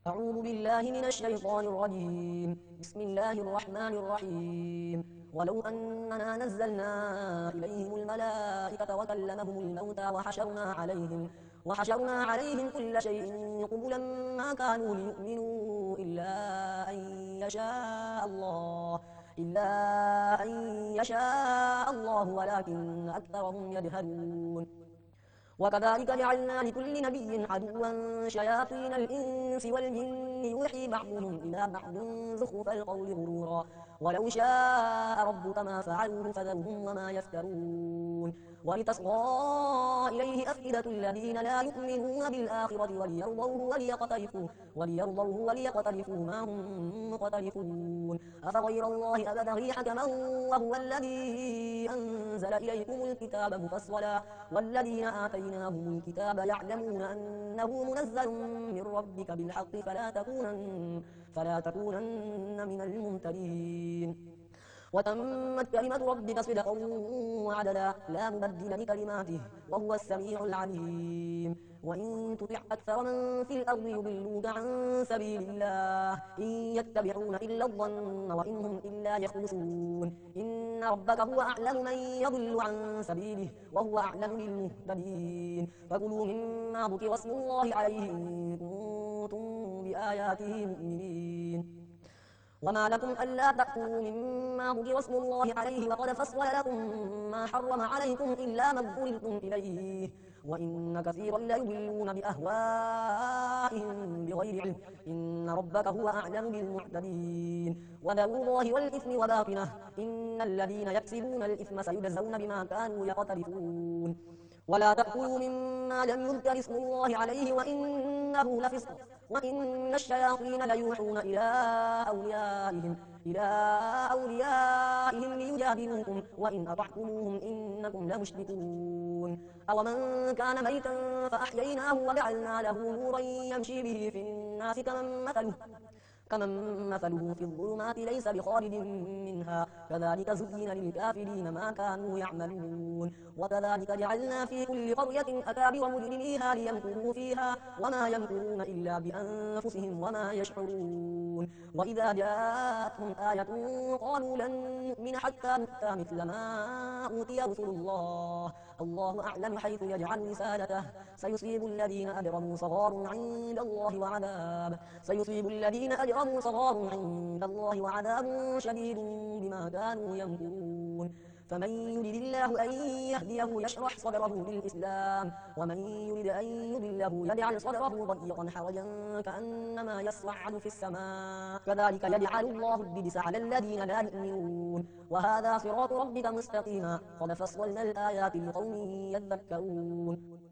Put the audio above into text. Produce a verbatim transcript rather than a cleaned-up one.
أعوذ بالله من الشيطان الرجيم. بسم الله الرحمن الرحيم. ولو أننا نزلنا إليهم الملائكة وكلمهم الموتى وحشرنا عليهم وحشرنا عليهم كل شيء قبلا ما كانوا ليؤمنوا إلا أن يشاء الله إلا أن يشاء الله ولكن أكثرهم يجهلون. وكذلك جعلنا لكل نبي عدوا شياطين الإنس والجن يوحي بعضهم إلى بعض زخرف القول غرورا ولو شاء ربك ما فعلوه فذرهم وما يفترون. ولتصغى إليه أفئدة الذين لا يؤمنون بالآخرة وليرضوه وليقترفوا وليرضوه وليقترفوا ما هم مقترفون. أفغير الله أبتغي حكما وهو الذي أنزل إليكم الكتاب مفصلا والذين آتيناهم الكتاب يعلمون أنه منزل من ربك بالحق فلا تكونن فلا تكونن من الممترين. وتمت كلمة ربك صدقا وعدلا لا مبدل لكلماته وهو السميع العليم. وإن تطع أكثر من في الأرض يضلوك عن سبيل الله إن يتبعون إلا الظن وإن هم إلا يخرصون. إن ربك هو أعلم من يضل عن سبيله وهو أعلم بالمهتدين. فكلوا مما ذكر اسم الله عليه إن كنتم بآياته مؤمنين. وما لكم ألا تأكلوا مما ذكر اسم الله عليه وقد فصل لكم ما حرم عليكم إلا ما اضطررتم إليه وإن كثيرا ليضلون بأهوائهم بغير علم. إن ربك هو أعلم بالمعتدين. وذروا الله والإثم وباطنه إن الذين يكسبون الإثم سيجزون بما كانوا يقترفون. ولا تأكلوا مما لم يذكر اسم الله عليه وإنه لفسق وإن الشياطين ليوحون إلى أوليائهم إلى أوليائهم ليجادلوكم وإن أطعتموهم إنكم لمشركون. أومن كان ميتا فأحييناه وجعلنا له نورا يمشي به في الناس كمن مثله كمن مثله في الظلمات ليس بخارج منها كذلك زين للكافرين ما كانوا يعملون. وكذلك جعلنا في كل قرية أكابر مجرميها ليمكروا فيها وما يمكرون إلا بأنفسهم وما يشعرون. وإذا جاءتهم آية قالوا لن نؤمن حتى نؤتى مثل ما أوتي رسل الله الله أعلم حيث يجعل رسالته سيصيب الذين أجرموا صغار عند الله وعذاب سيصيب الذين أجرموا صغار عند الله وعذاب شديد بما كانوا يمكرون. فمن يرد الله أن يهديه يشرح صدره للإسلام ومن يرد أن يضله يجعل صدره ضيقا حرجا كأنما يصعد في السماء كذلك يجعل الله الرجس على الذين لا يؤمنون. وهذا صراط ربك مستقيما قد فصلنا الآيات لقوم يذكرون.